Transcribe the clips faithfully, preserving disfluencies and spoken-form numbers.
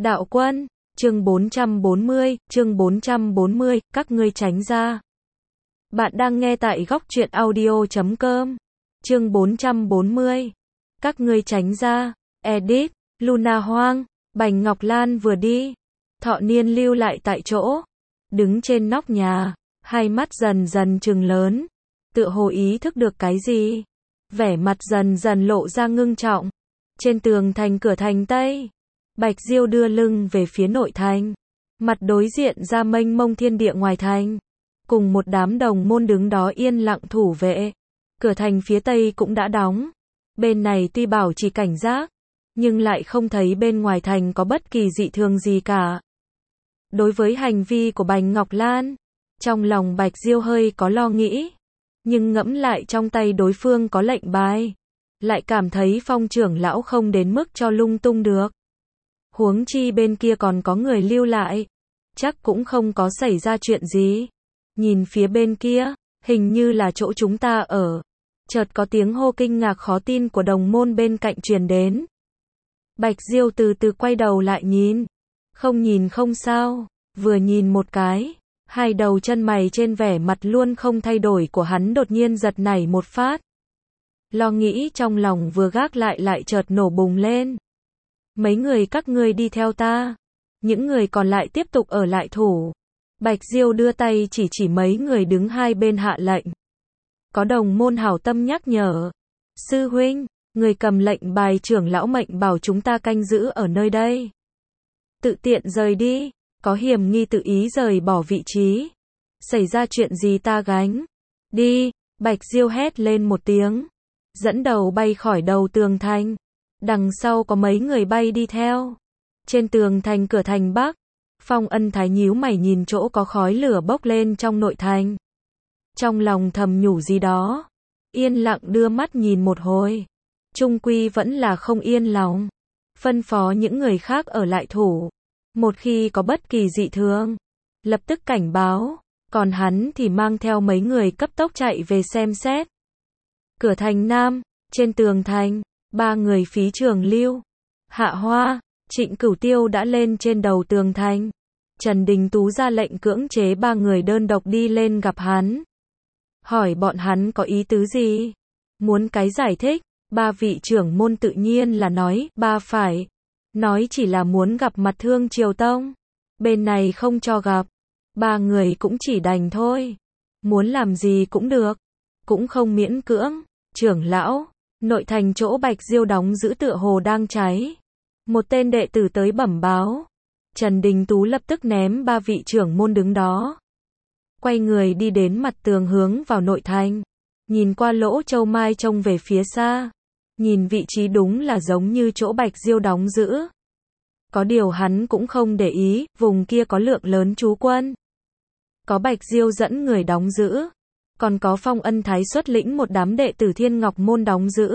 Đạo quân, chương bốn trăm bốn mươi, chương bốn trăm bốn mươi, các ngươi tránh ra. Bạn đang nghe tại góc truyện audio chấm com. Chương bốn trăm bốn mươi. Các ngươi tránh ra. Edit, Luna Hoang, Bành Ngọc Lan vừa đi. Thọ Niên lưu lại tại chỗ. Đứng trên nóc nhà, hai mắt dần dần trừng lớn. Tựa hồ ý thức được cái gì. Vẻ mặt dần dần lộ ra ngưng trọng. Trên tường thành cửa thành Tây, Bạch Diêu đưa lưng về phía nội thành. Mặt đối diện ra mênh mông thiên địa ngoài thành. Cùng một đám đồng môn đứng đó yên lặng thủ vệ. Cửa thành phía Tây cũng đã đóng. Bên này tuy bảo chỉ cảnh giác, nhưng lại không thấy bên ngoài thành có bất kỳ dị thường gì cả. Đối với hành vi của Bành Ngọc Lan, trong lòng Bạch Diêu hơi có lo nghĩ. Nhưng ngẫm lại trong tay đối phương có lệnh bài, lại cảm thấy Phong trưởng lão không đến mức cho lung tung được. Huống chi bên kia còn có người lưu lại, chắc cũng không có xảy ra chuyện gì. Nhìn phía bên kia, hình như là chỗ chúng ta ở. Chợt có tiếng hô kinh ngạc khó tin của đồng môn bên cạnh truyền đến. Bạch Diêu từ từ quay đầu lại nhìn. Không nhìn không sao, vừa nhìn một cái, hai đầu chân mày trên vẻ mặt luôn không thay đổi của hắn đột nhiên giật nảy một phát. Lo nghĩ trong lòng vừa gác lại lại chợt nổ bùng lên. Mấy người các ngươi đi theo ta. Những người còn lại tiếp tục ở lại thủ. Bạch Diêu đưa tay chỉ chỉ mấy người đứng hai bên hạ lệnh. Có đồng môn hảo tâm nhắc nhở. Sư huynh, người cầm lệnh bài trưởng lão mệnh bảo chúng ta canh giữ ở nơi đây. Tự tiện rời đi, có hiểm nghi tự ý rời bỏ vị trí. Xảy ra chuyện gì ta gánh. Đi, Bạch Diêu hét lên một tiếng. Dẫn đầu bay khỏi đầu tường thành. Đằng sau có mấy người bay đi theo. Trên tường thành cửa thành Bắc, Phong Ân Thái nhíu mày nhìn chỗ có khói lửa bốc lên trong nội thành. Trong lòng thầm nhủ gì đó. Yên lặng đưa mắt nhìn một hồi. Trung quy vẫn là không yên lòng. Phân phó những người khác ở lại thủ. Một khi có bất kỳ dị thường, lập tức cảnh báo. Còn hắn thì mang theo mấy người cấp tốc chạy về xem xét. Cửa thành Nam, trên tường thành, ba người Phí Trường Lưu, Hạ Hoa, Trịnh Cửu Tiêu đã lên trên đầu tường thành. Trần Đình Tú ra lệnh cưỡng chế ba người đơn độc đi lên gặp hắn. Hỏi bọn hắn có ý tứ gì? Muốn cái giải thích? Ba vị trưởng môn tự nhiên là nói, ba phải. Nói chỉ là muốn gặp mặt Thương Triều Tông. Bên này không cho gặp. Ba người cũng chỉ đành thôi. Muốn làm gì cũng được. Cũng không miễn cưỡng. Trưởng lão, nội thành chỗ Bạch Diêu đóng giữ tựa hồ đang cháy. Một tên đệ tử tới bẩm báo. Trần Đình Tú lập tức ném ba vị trưởng môn đứng đó. Quay người đi đến mặt tường hướng vào nội thành. Nhìn qua lỗ châu mai trông về phía xa. Nhìn vị trí đúng là giống như chỗ Bạch Diêu đóng giữ. Có điều hắn cũng không để ý, vùng kia có lượng lớn trú quân. Có Bạch Diêu dẫn người đóng giữ. Còn có Phong Ân Thái xuất lĩnh một đám đệ tử Thiên Ngọc Môn đóng giữ.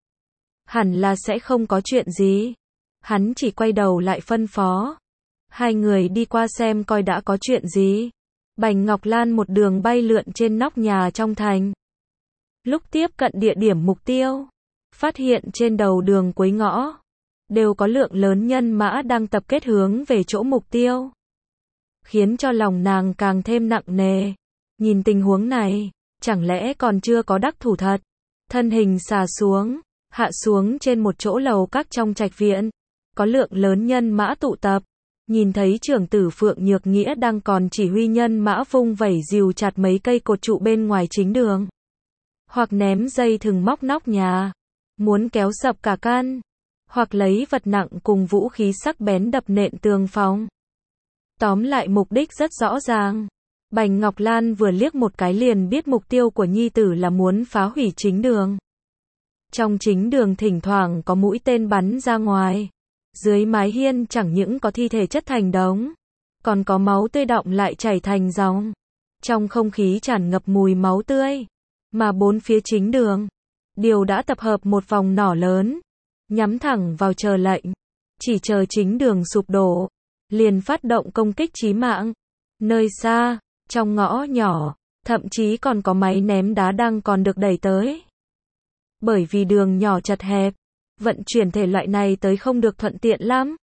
Hẳn là sẽ không có chuyện gì. Hắn chỉ quay đầu lại phân phó. Hai người đi qua xem coi đã có chuyện gì. Bành Ngọc Lan một đường bay lượn trên nóc nhà trong thành. Lúc tiếp cận địa điểm mục tiêu, phát hiện trên đầu đường cuối ngõ, đều có lượng lớn nhân mã đang tập kết hướng về chỗ mục tiêu. Khiến cho lòng nàng càng thêm nặng nề. Nhìn tình huống này, chẳng lẽ còn chưa có đắc thủ thật. Thân hình xà xuống, hạ xuống trên một chỗ lầu các trong trạch viện. Có lượng lớn nhân mã tụ tập. Nhìn thấy trưởng tử Phượng Nhược Nghĩa đang còn chỉ huy nhân mã vung vẩy dìu chặt mấy cây cột trụ bên ngoài chính đường. Hoặc ném dây thừng móc nóc nhà. Muốn kéo sập cả căn. Hoặc lấy vật nặng cùng vũ khí sắc bén đập nện tường phòng. Tóm lại mục đích rất rõ ràng. Bành Ngọc Lan vừa liếc một cái liền biết mục tiêu của nhi tử là muốn phá hủy chính đường. Trong chính đường thỉnh thoảng có mũi tên bắn ra ngoài. Dưới mái hiên chẳng những có thi thể chất thành đống, còn có máu tươi đọng lại chảy thành dòng. Trong không khí tràn ngập mùi máu tươi. Mà bốn phía chính đường, đều đã tập hợp một vòng nỏ lớn, nhắm thẳng vào chờ lệnh. Chỉ chờ chính đường sụp đổ, liền phát động công kích chí mạng. Nơi xa, trong ngõ nhỏ, thậm chí còn có máy ném đá đang còn được đẩy tới. Bởi vì đường nhỏ chật hẹp, vận chuyển thể loại này tới không được thuận tiện lắm.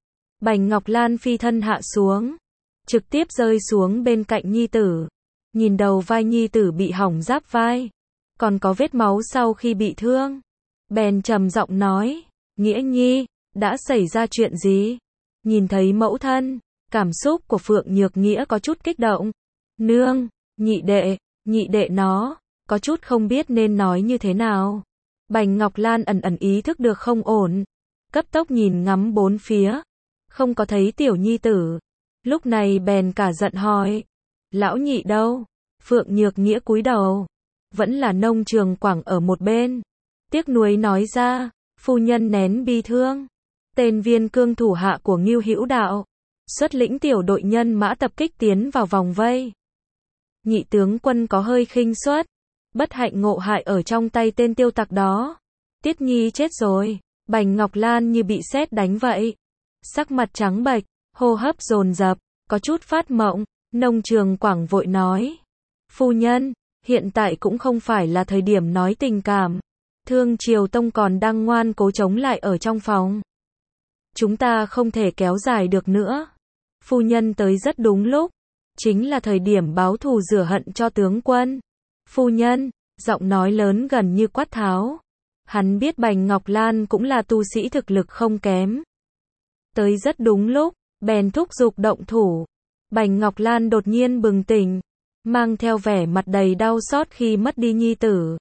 Bành Ngọc Lan phi thân hạ xuống, trực tiếp rơi xuống bên cạnh nhi tử. Nhìn đầu vai nhi tử bị hỏng giáp vai, còn có vết máu sau khi bị thương. Bèn trầm giọng nói, Nghĩa Nhi, đã xảy ra chuyện gì? Nhìn thấy mẫu thân, cảm xúc của Phượng Nhược Nghĩa có chút kích động. Nương, nhị đệ, nhị đệ nó, có chút không biết nên nói như thế nào. Bành Ngọc Lan ẩn ẩn ý thức được không ổn, cấp tốc nhìn ngắm bốn phía, không có thấy tiểu nhi tử. Lúc này bèn cả giận hỏi, lão nhị đâu? Phượng Nhược Nghĩa cúi đầu, vẫn là Nông Trường Quảng ở một bên, tiếc nuối nói ra, phu nhân nén bi thương. Tên Viên Cương thủ hạ của Ngưu Hữu Đạo, xuất lĩnh tiểu đội nhân mã tập kích tiến vào vòng vây. Nhị tướng quân có hơi khinh suất, bất hạnh ngộ hại ở trong tay tên tiêu tặc đó. Tiết Nhi chết rồi. Bành Ngọc Lan như bị sét đánh vậy, sắc mặt trắng bệch, hô hấp dồn dập, có chút phát mộng. Nông Trường Quảng vội nói, phu nhân, hiện tại cũng không phải là thời điểm nói tình cảm. Thương Triều Tông còn đang ngoan cố chống lại ở trong phòng. Chúng ta không thể kéo dài được nữa. Phu nhân tới rất đúng lúc, chính là thời điểm báo thù rửa hận cho tướng quân. Phu nhân, giọng nói lớn gần như quát tháo. Hắn biết Bành Ngọc Lan cũng là tu sĩ thực lực không kém. Tới rất đúng lúc, bèn thúc giục động thủ. Bành Ngọc Lan đột nhiên bừng tỉnh, mang theo vẻ mặt đầy đau xót khi mất đi nhi tử.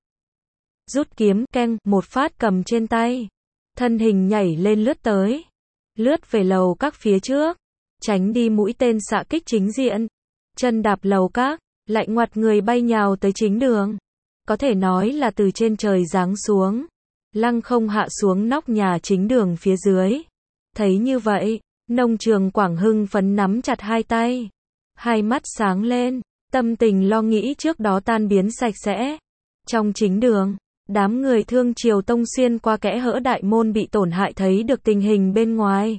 Rút kiếm, keng, một phát cầm trên tay. Thân hình nhảy lên lướt tới. Lướt về lầu các phía trước, tránh đi mũi tên xạ kích chính diện. Chân đạp lầu các, lại ngoặt người bay nhào tới chính đường. Có thể nói là từ trên trời giáng xuống, lăng không hạ xuống nóc nhà chính đường phía dưới. Thấy như vậy, Nông Trường Quảng hưng phấn nắm chặt hai tay, hai mắt sáng lên, tâm tình lo nghĩ trước đó tan biến sạch sẽ. Trong chính đường, đám người Thương Triều Tông xuyên qua kẽ hở đại môn bị tổn hại thấy được tình hình bên ngoài.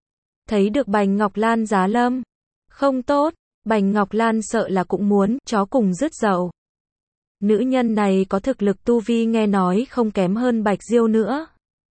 Thấy được Bành Ngọc Lan giá lâm. Không tốt, Bành Ngọc Lan sợ là cũng muốn chó cùng rứt dậu. Nữ nhân này có thực lực tu vi nghe nói không kém hơn Bạch Diêu nữa.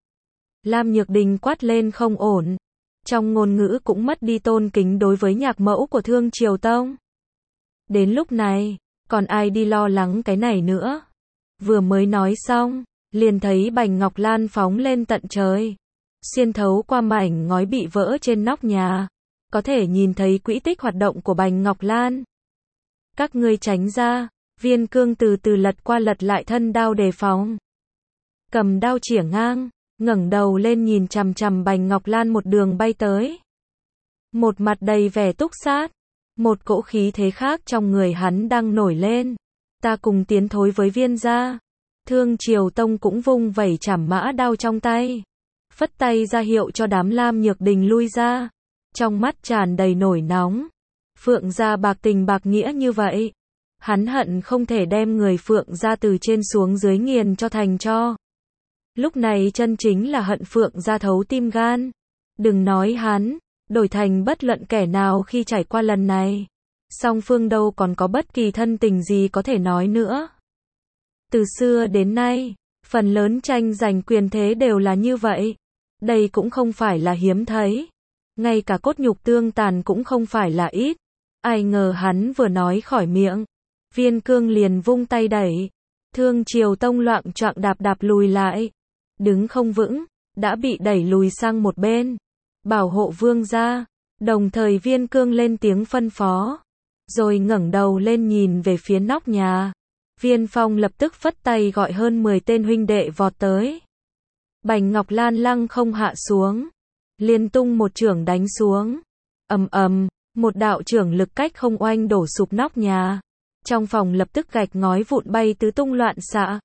Lam Nhược Đình quát lên không ổn. Trong ngôn ngữ cũng mất đi tôn kính đối với nhạc mẫu của Thương Triều Tông. Đến lúc này, còn ai đi lo lắng cái này nữa. Vừa mới nói xong, liền thấy Bành Ngọc Lan phóng lên tận trời. Xuyên thấu qua mảnh ngói bị vỡ trên nóc nhà. Có thể nhìn thấy quỹ tích hoạt động của Bành Ngọc Lan. Các ngươi tránh ra. Viên Cương từ từ lật qua lật lại thân đao đề phòng. Cầm đao chĩa ngang, ngẩng đầu lên nhìn chằm chằm Bành Ngọc Lan một đường bay tới. Một mặt đầy vẻ túc sát, một cỗ khí thế khác trong người hắn đang nổi lên. Ta cùng tiến thối với Viên gia. Thương Triều Tông cũng vung vẩy chảm mã đao trong tay, phất tay ra hiệu cho đám Lam Nhược Đình lui ra. Trong mắt tràn đầy nổi nóng. Phượng gia bạc tình bạc nghĩa như vậy, hắn hận không thể đem người Phượng gia từ trên xuống dưới nghiền cho thành tro. Lúc này chân chính là hận Phượng gia thấu tim gan. Đừng nói hắn, đổi thành bất luận kẻ nào khi trải qua lần này, song phương đâu còn có bất kỳ thân tình gì có thể nói nữa. Từ xưa đến nay, phần lớn tranh giành quyền thế đều là như vậy. Đây cũng không phải là hiếm thấy. Ngay cả cốt nhục tương tàn cũng không phải là ít. Ai ngờ hắn vừa nói khỏi miệng, Viên Cương liền vung tay đẩy. Thương Triều Tông loạng choạng đạp đạp lùi lại. Đứng không vững, đã bị đẩy lùi sang một bên. Bảo hộ Vương gia. Đồng thời Viên Cương lên tiếng phân phó. Rồi ngẩng đầu lên nhìn về phía nóc nhà. Viên Phong lập tức phất tay gọi hơn mười tên huynh đệ vọt tới. Bành Ngọc Lan lăng không hạ xuống, liên tung một chưởng đánh xuống. Ầm ầm, một đạo chưởng lực cách không oanh đổ sụp nóc nhà. Trong phòng lập tức gạch ngói vụn bay tứ tung loạn xạ.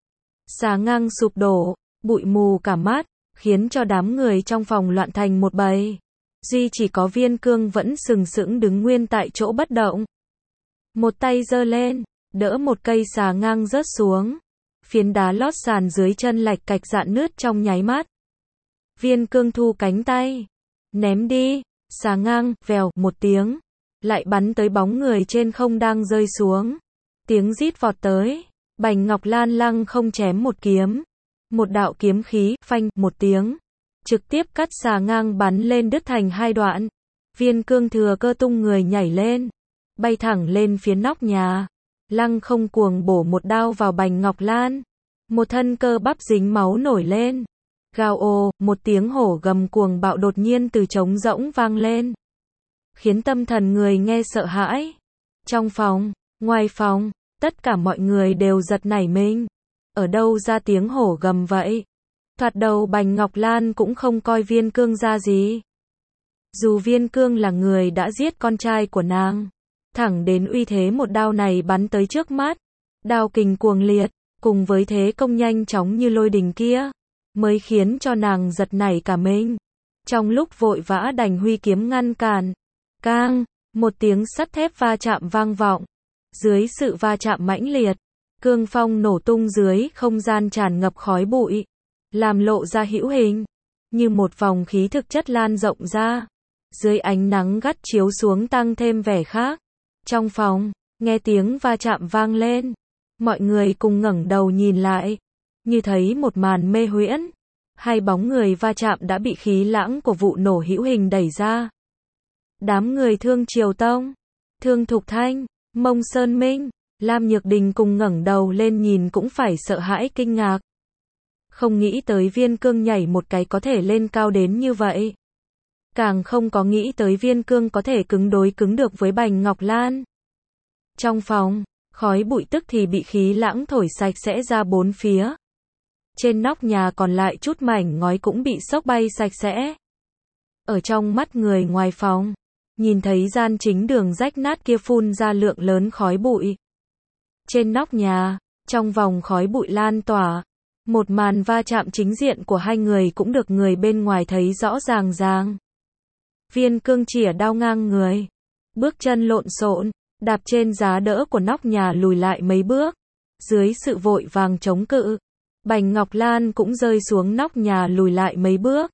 Xà ngang sụp đổ, bụi mù cả mắt, khiến cho đám người trong phòng loạn thành một bầy. Duy chỉ có Viên Cương vẫn sừng sững đứng nguyên tại chỗ bất động. Một tay giơ lên, đỡ một cây xà ngang rớt xuống. Phiến đá lót sàn dưới chân lạch cạch rạn nứt trong nháy mắt. Viên Cương thu cánh tay, ném đi, xà ngang, vèo, một tiếng, lại bắn tới bóng người trên không đang rơi xuống. Tiếng rít vọt tới, Bành Ngọc Lan lăng không chém một kiếm. Một đạo kiếm khí, phanh, một tiếng, trực tiếp cắt xà ngang bắn lên đứt thành hai đoạn. Viên cương thừa cơ tung người nhảy lên, bay thẳng lên phía nóc nhà, lăng không cuồng bổ một đao vào Bành Ngọc Lan. Một thân cơ bắp dính máu nổi lên. Gào ồ, một tiếng hổ gầm cuồng bạo đột nhiên từ trống rỗng vang lên, khiến tâm thần người nghe sợ hãi. Trong phòng, ngoài phòng, tất cả mọi người đều giật nảy mình. Ở đâu ra tiếng hổ gầm vậy? Thoạt đầu Bành Ngọc Lan cũng không coi Viên Cương ra gì. Dù Viên Cương là người đã giết con trai của nàng, thẳng đến uy thế một đao này bắn tới trước mắt, đao kình cuồng liệt, cùng với thế công nhanh chóng như lôi đình kia, mới khiến cho nàng giật nảy cả mình. Trong lúc vội vã đành huy kiếm ngăn cản, cang, một tiếng sắt thép va chạm vang vọng. Dưới sự va chạm mãnh liệt, cương phong nổ tung dưới không gian tràn ngập khói bụi, làm lộ ra hữu hình, như một vòng khí thực chất lan rộng ra. Dưới ánh nắng gắt chiếu xuống tăng thêm vẻ khác. Trong phòng, nghe tiếng va chạm vang lên, mọi người cùng ngẩng đầu nhìn lại, như thấy một màn mê huyễn. Hai bóng người va chạm đã bị khí lãng của vụ nổ hữu hình đẩy ra. Đám người Thương Triều Tông, Thương Thục Thanh, Mông Sơn Minh, Lam Nhược Đình cùng ngẩng đầu lên nhìn cũng phải sợ hãi kinh ngạc. Không nghĩ tới Viên Cương nhảy một cái có thể lên cao đến như vậy. Càng không có nghĩ tới Viên Cương có thể cứng đối cứng được với Bành Ngọc Lan. Trong phòng, khói bụi tức thì bị khí lãng thổi sạch sẽ ra bốn phía. Trên nóc nhà còn lại chút mảnh ngói cũng bị xốc bay sạch sẽ. Ở trong mắt người ngoài phòng, nhìn thấy gian chính đường rách nát kia phun ra lượng lớn khói bụi. Trên nóc nhà, trong vòng khói bụi lan tỏa, một màn va chạm chính diện của hai người cũng được người bên ngoài thấy rõ ràng ràng. Viên Cương chỉa đao ngang người, bước chân lộn xộn, đạp trên giá đỡ của nóc nhà lùi lại mấy bước. Dưới sự vội vàng chống cự, Bành Ngọc Lan cũng rơi xuống nóc nhà lùi lại mấy bước.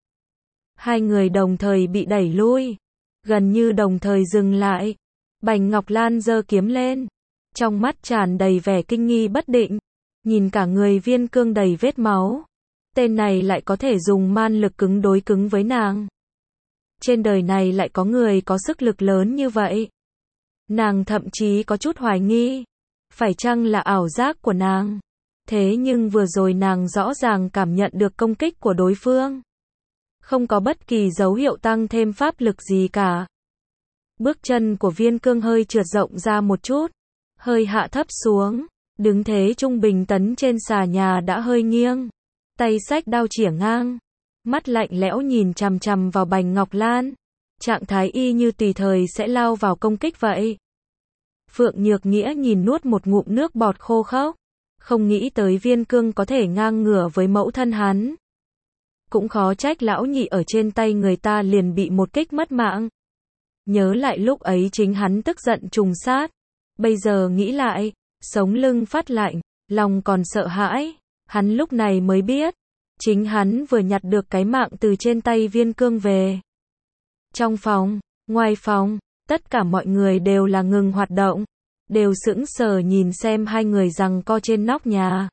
Hai người đồng thời bị đẩy lui, gần như đồng thời dừng lại. Bành Ngọc Lan giơ kiếm lên, trong mắt tràn đầy vẻ kinh nghi bất định, nhìn cả người Viên Cương đầy vết máu. Tên này lại có thể dùng man lực cứng đối cứng với nàng. Trên đời này lại có người có sức lực lớn như vậy. Nàng thậm chí có chút hoài nghi, phải chăng là ảo giác của nàng. Thế nhưng vừa rồi nàng rõ ràng cảm nhận được công kích của đối phương. Không có bất kỳ dấu hiệu tăng thêm pháp lực gì cả. Bước chân của Viên Cương hơi trượt rộng ra một chút, hơi hạ thấp xuống, đứng thế trung bình tấn trên xà nhà đã hơi nghiêng. Tay xách đao chỉa ngang, mắt lạnh lẽo nhìn chằm chằm vào Bành Ngọc Lan. Trạng thái y như tùy thời sẽ lao vào công kích vậy. Phượng Nhược Nghĩa nhìn nuốt một ngụm nước bọt khô khốc. Không nghĩ tới Viên Cương có thể ngang ngửa với mẫu thân hắn. Cũng khó trách lão nhị ở trên tay người ta liền bị một kích mất mạng. Nhớ lại lúc ấy chính hắn tức giận trùng sát. Bây giờ nghĩ lại, sống lưng phát lạnh, lòng còn sợ hãi. Hắn lúc này mới biết, chính hắn vừa nhặt được cái mạng từ trên tay Viên Cương về. Trong phòng, ngoài phòng, tất cả mọi người đều là ngừng hoạt động, đều sững sờ nhìn xem hai người giằng co trên nóc nhà.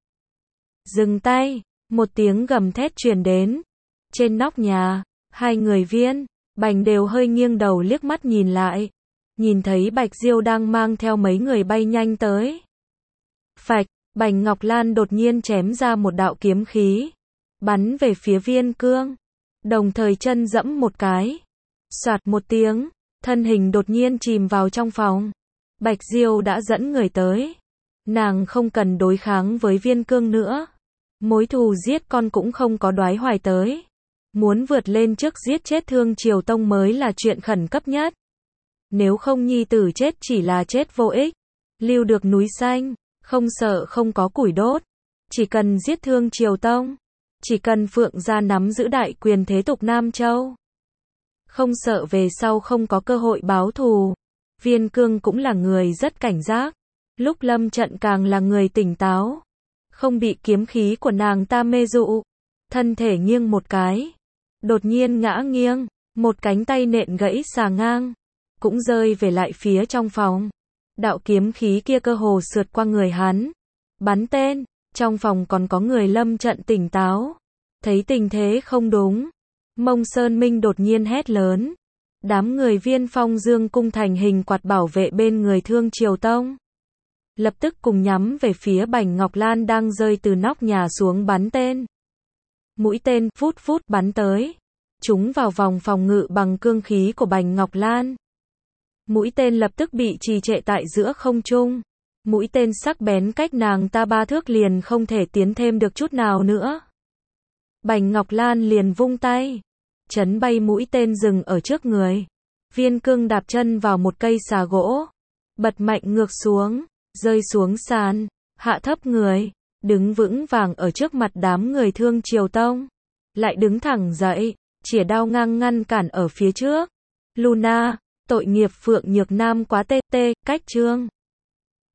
Dừng tay, một tiếng gầm thét truyền đến. Trên nóc nhà, hai người Viên, Bành đều hơi nghiêng đầu liếc mắt nhìn lại. Nhìn thấy Bạch Diêu đang mang theo mấy người bay nhanh tới. Phạch, Bành Ngọc Lan đột nhiên chém ra một đạo kiếm khí, bắn về phía Viên Cương. Đồng thời chân dẫm một cái. Soạt một tiếng, thân hình đột nhiên chìm vào trong phòng. Bạch Diêu đã dẫn người tới. Nàng không cần đối kháng với Viên Cương nữa. Mối thù giết con cũng không có đoái hoài tới. Muốn vượt lên trước giết chết Thương Triều Tông mới là chuyện khẩn cấp nhất. Nếu không nhi tử chết chỉ là chết vô ích. Lưu được núi xanh, không sợ không có củi đốt. Chỉ cần giết Thương Triều Tông. Chỉ cần Phượng gia nắm giữ đại quyền thế tục Nam Châu. Không sợ về sau không có cơ hội báo thù. Viên Cương cũng là người rất cảnh giác. Lúc lâm trận càng là người tỉnh táo. Không bị kiếm khí của nàng ta mê dụ. Thân thể nghiêng một cái. Đột nhiên ngã nghiêng. Một cánh tay nện gãy xà ngang. Cũng rơi về lại phía trong phòng. Đạo kiếm khí kia cơ hồ sượt qua người hắn. Bắn tên. Trong phòng còn có người lâm trận tỉnh táo. Thấy tình thế không đúng. Mông Sơn Minh đột nhiên hét lớn. Đám người Viên Phong dương cung thành hình quạt bảo vệ bên người Thương Triều Tông. Lập tức cùng nhắm về phía Bành Ngọc Lan đang rơi từ nóc nhà xuống bắn tên. Mũi tên phút phút bắn tới. Chúng vào vòng phòng ngự bằng cương khí của Bành Ngọc Lan. Mũi tên lập tức bị trì trệ tại giữa không trung. Mũi tên sắc bén cách nàng ta ba thước liền không thể tiến thêm được chút nào nữa. Bành Ngọc Lan liền vung tay. Chấn bay mũi tên dừng ở trước người. Viên Cương đạp chân vào một cây xà gỗ. Bật mạnh ngược xuống. Rơi xuống sàn. Hạ thấp người. Đứng vững vàng ở trước mặt đám người Thương Triều Tông. Lại đứng thẳng dậy. Chỉa đao ngang ngăn cản ở phía trước. Luna, tội nghiệp Phượng Nhược Nam quá tê tê, cách chương.